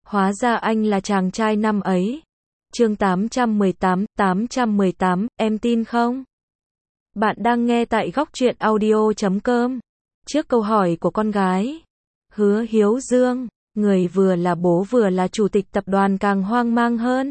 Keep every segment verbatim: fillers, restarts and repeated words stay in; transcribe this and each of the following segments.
Hóa ra anh là chàng trai năm ấy. Chương tám trăm mười tám, tám trăm mười tám, em tin không? Bạn đang nghe tại góc truyện audio chấm com. Trước câu hỏi của con gái, Hứa Hiếu Dương, người vừa là bố vừa là chủ tịch tập đoàn càng hoang mang hơn.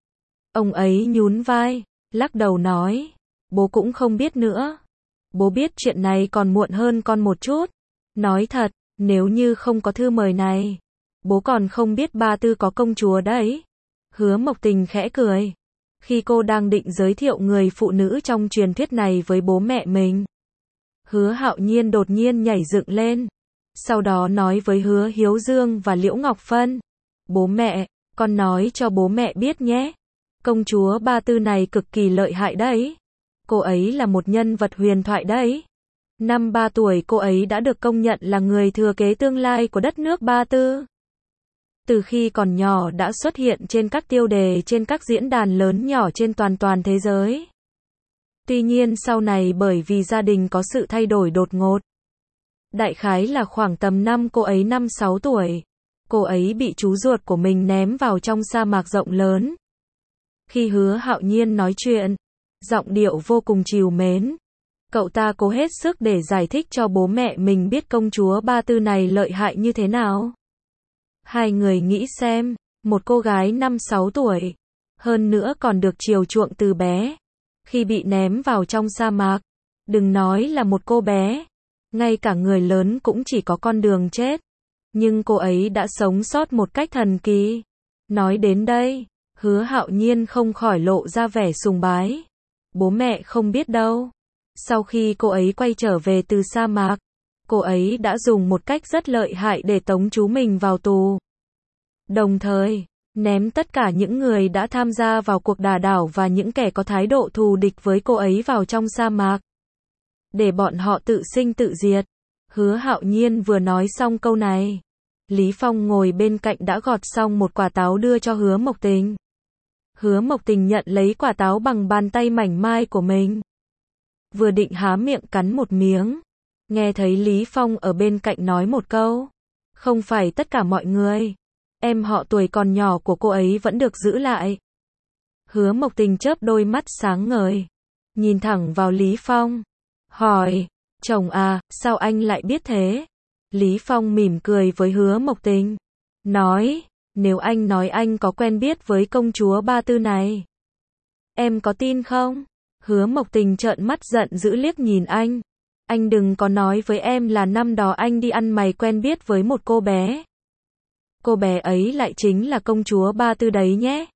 Ông ấy nhún vai, lắc đầu nói, bố cũng không biết nữa. Bố biết chuyện này còn muộn hơn con một chút. Nói thật, nếu như không có thư mời này, bố còn không biết Ba Tư có công chúa đấy. Hứa Mộc Tình khẽ cười. Khi cô đang định giới thiệu người phụ nữ trong truyền thuyết này với bố mẹ mình, Hứa Hạo Nhiên đột nhiên nhảy dựng lên. Sau đó nói với Hứa Hiếu Dương và Liễu Ngọc Phân, bố mẹ, con nói cho bố mẹ biết nhé. Công chúa Ba Tư này cực kỳ lợi hại đấy. Cô ấy là một nhân vật huyền thoại đấy. Năm ba tuổi cô ấy đã được công nhận là người thừa kế tương lai của đất nước Ba Tư. Từ khi còn nhỏ đã xuất hiện trên các tiêu đề trên các diễn đàn lớn nhỏ trên toàn toàn thế giới. Tuy nhiên sau này bởi vì gia đình có sự thay đổi đột ngột. Đại khái là khoảng tầm năm cô ấy năm sáu tuổi. Cô ấy bị chú ruột của mình ném vào trong sa mạc rộng lớn. Khi Hứa Hạo Nhiên nói chuyện, giọng điệu vô cùng trìu mến. Cậu ta cố hết sức để giải thích cho bố mẹ mình biết công chúa Ba Tư này lợi hại như thế nào. Hai người nghĩ xem, một cô gái năm sáu tuổi, hơn nữa còn được chiều chuộng từ bé, khi bị ném vào trong sa mạc, đừng nói là một cô bé, ngay cả người lớn cũng chỉ có con đường chết. Nhưng cô ấy đã sống sót một cách thần kỳ. Nói đến đây, Hứa Hạo Nhiên không khỏi lộ ra vẻ sùng bái. Bố mẹ không biết đâu. Sau khi cô ấy quay trở về từ sa mạc, cô ấy đã dùng một cách rất lợi hại để tống chú mình vào tù. Đồng thời, ném tất cả những người đã tham gia vào cuộc đả đảo và những kẻ có thái độ thù địch với cô ấy vào trong sa mạc. Để bọn họ tự sinh tự diệt. Hứa Hạo Nhiên vừa nói xong câu này, Lý Phong ngồi bên cạnh đã gọt xong một quả táo đưa cho Hứa Mộc Tình. Hứa Mộc Tình nhận lấy quả táo bằng bàn tay mảnh mai của mình. Vừa định há miệng cắn một miếng, nghe thấy Lý Phong ở bên cạnh nói một câu, không phải tất cả mọi người, em họ tuổi còn nhỏ của cô ấy vẫn được giữ lại. Hứa Mộc Tình chớp đôi mắt sáng ngời, nhìn thẳng vào Lý Phong, hỏi, chồng à, sao anh lại biết thế? Lý Phong mỉm cười với Hứa Mộc Tình, nói, nếu anh nói anh có quen biết với công chúa Ba Tư này, em có tin không? Hứa Mộc Tình trợn mắt giận dữ liếc nhìn anh. Anh đừng có nói với em là năm đó anh đi ăn mày quen biết với một cô bé. Cô bé ấy lại chính là công chúa Ba Tư đấy nhé.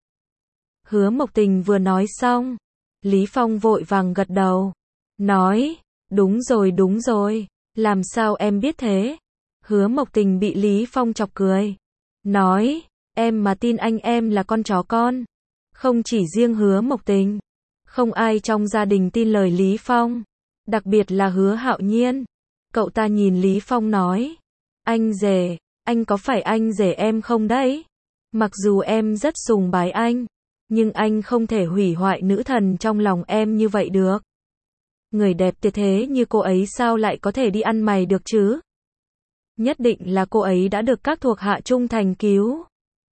Hứa Mộc Tình vừa nói xong, Lý Phong vội vàng gật đầu, nói, đúng rồi đúng rồi, làm sao em biết thế? Hứa Mộc Tình bị Lý Phong chọc cười, nói, em mà tin anh em là con chó con. Không chỉ riêng Hứa Mộc Tình, không ai trong gia đình tin lời Lý Phong, đặc biệt là Hứa Hạo Nhiên. Cậu ta nhìn Lý Phong nói, anh rể, anh có phải anh rể em không đấy? Mặc dù em rất sùng bái anh, nhưng anh không thể hủy hoại nữ thần trong lòng em như vậy được. Người đẹp tuyệt thế như cô ấy sao lại có thể đi ăn mày được chứ? Nhất định là cô ấy đã được các thuộc hạ trung thành cứu.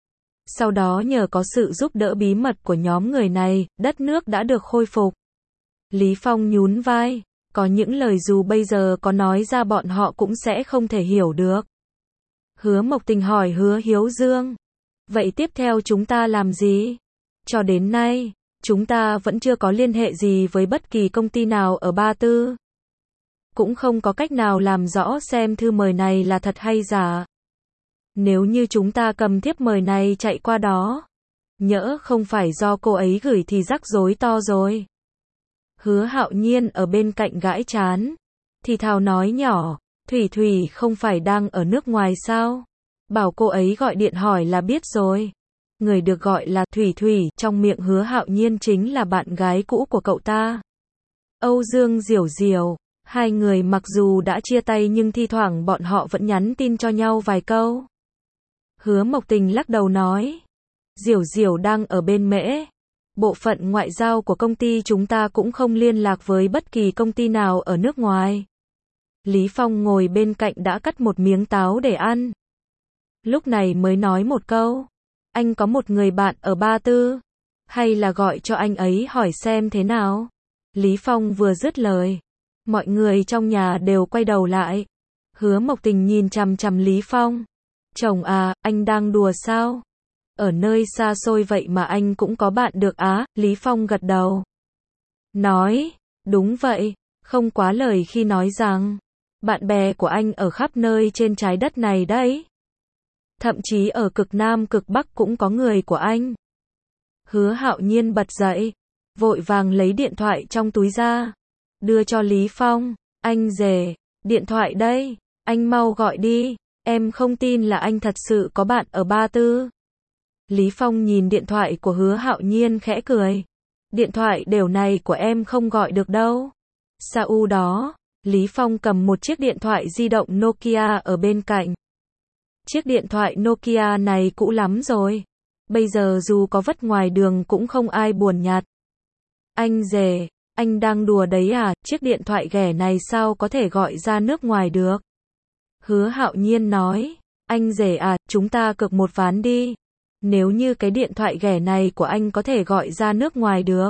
Sau đó nhờ có sự giúp đỡ bí mật của nhóm người này, đất nước đã được khôi phục. Lý Phong nhún vai, có những lời dù bây giờ có nói ra bọn họ cũng sẽ không thể hiểu được. Hứa Mộc Tình hỏi Hứa Hiếu Dương, vậy tiếp theo chúng ta làm gì? Cho đến nay, chúng ta vẫn chưa có liên hệ gì với bất kỳ công ty nào ở Ba Tư. Cũng không có cách nào làm rõ xem thư mời này là thật hay giả. Nếu như chúng ta cầm thiếp mời này chạy qua đó, nhỡ không phải do cô ấy gửi thì rắc rối to rồi. Hứa Hạo Nhiên ở bên cạnh gãi trán, thì thào nói nhỏ, Thủy Thủy không phải đang ở nước ngoài sao? Bảo cô ấy gọi điện hỏi là biết rồi. Người được gọi là Thủy Thủy trong miệng Hứa Hạo Nhiên chính là bạn gái cũ của cậu ta, Âu Dương Diểu Diểu. Hai người mặc dù đã chia tay nhưng thi thoảng bọn họ vẫn nhắn tin cho nhau vài câu. Hứa Mộc Tình lắc đầu nói, Diểu Diểu đang ở bên Mễ. Bộ phận ngoại giao của công ty chúng ta cũng không liên lạc với bất kỳ công ty nào ở nước ngoài. Lý Phong ngồi bên cạnh đã cắt một miếng táo để ăn. Lúc này mới nói một câu, anh có một người bạn ở Ba Tư, hay là gọi cho anh ấy hỏi xem thế nào? Lý Phong vừa dứt lời, mọi người trong nhà đều quay đầu lại. Hứa Mộc Tình nhìn chằm chằm Lý Phong. Chồng à, anh đang đùa sao? Ở nơi xa xôi vậy mà anh cũng có bạn được á? Lý Phong gật đầu. Nói, đúng vậy, không quá lời khi nói rằng, bạn bè của anh ở khắp nơi trên trái đất này đấy. Thậm chí ở cực Nam cực Bắc cũng có người của anh. Hứa Hạo Nhiên bật dậy, vội vàng lấy điện thoại trong túi ra, đưa cho Lý Phong. Anh rể, điện thoại đây, anh mau gọi đi, em không tin là anh thật sự có bạn ở Ba Tư. Lý Phong nhìn điện thoại của Hứa Hạo Nhiên khẽ cười. Điện thoại đều này của em không gọi được đâu. Sau đó, Lý Phong cầm một chiếc điện thoại di động Nokia ở bên cạnh. Chiếc điện thoại Nokia này cũ lắm rồi. Bây giờ dù có vứt ngoài đường cũng không ai buồn nhặt. Anh rể, anh đang đùa đấy à? Chiếc điện thoại ghẻ này sao có thể gọi ra nước ngoài được? Hứa Hạo Nhiên nói, anh rể à, chúng ta cược một ván đi. Nếu như cái điện thoại ghẻ này của anh có thể gọi ra nước ngoài được,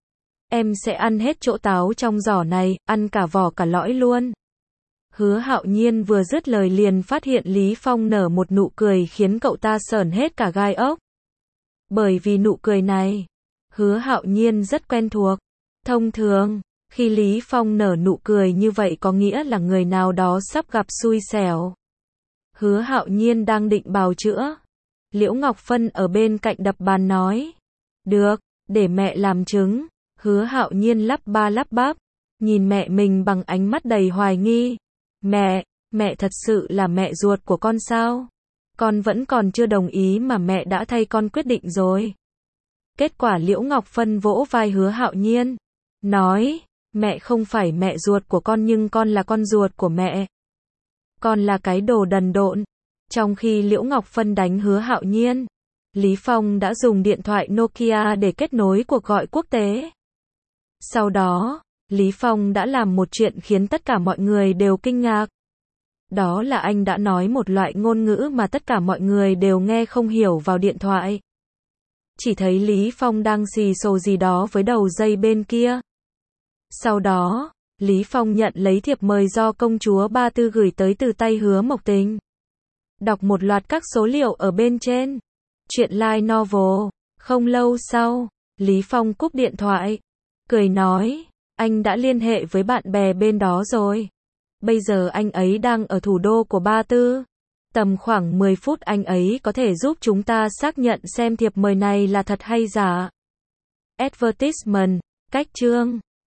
em sẽ ăn hết chỗ táo trong giỏ này, ăn cả vỏ cả lõi luôn. Hứa Hạo Nhiên vừa dứt lời liền phát hiện Lý Phong nở một nụ cười khiến cậu ta sởn hết cả gai ốc. Bởi vì nụ cười này, Hứa Hạo Nhiên rất quen thuộc. Thông thường, khi Lý Phong nở nụ cười như vậy có nghĩa là người nào đó sắp gặp xui xẻo. Hứa Hạo Nhiên đang định bào chữa. Liễu Ngọc Phân ở bên cạnh đập bàn nói. Được, để mẹ làm chứng. Hứa Hạo Nhiên lắp ba lắp bắp, nhìn mẹ mình bằng ánh mắt đầy hoài nghi. Mẹ, mẹ thật sự là mẹ ruột của con sao? Con vẫn còn chưa đồng ý mà mẹ đã thay con quyết định rồi. Kết quả Liễu Ngọc Phân vỗ vai Hứa Hạo Nhiên, nói, mẹ không phải mẹ ruột của con nhưng con là con ruột của mẹ. Con là cái đồ đần độn. Trong khi Liễu Ngọc Phân đánh Hứa Hạo Nhiên, Lý Phong đã dùng điện thoại Nokia để kết nối cuộc gọi quốc tế. Sau đó, Lý Phong đã làm một chuyện khiến tất cả mọi người đều kinh ngạc. Đó là anh đã nói một loại ngôn ngữ mà tất cả mọi người đều nghe không hiểu vào điện thoại. Chỉ thấy Lý Phong đang xì xồ gì đó với đầu dây bên kia. Sau đó, Lý Phong nhận lấy thiệp mời do công chúa Ba Tư gửi tới từ tay Hứa Mộc Tình. Đọc một loạt các số liệu ở bên trên. Chuyện light novel. Không lâu sau, Lý Phong cúp điện thoại, cười nói, anh đã liên hệ với bạn bè bên đó rồi. Bây giờ anh ấy đang ở thủ đô của Ba Tư. Tầm khoảng mười phút anh ấy có thể giúp chúng ta xác nhận xem thiệp mời này là thật hay giả. Advertisement, cách chương.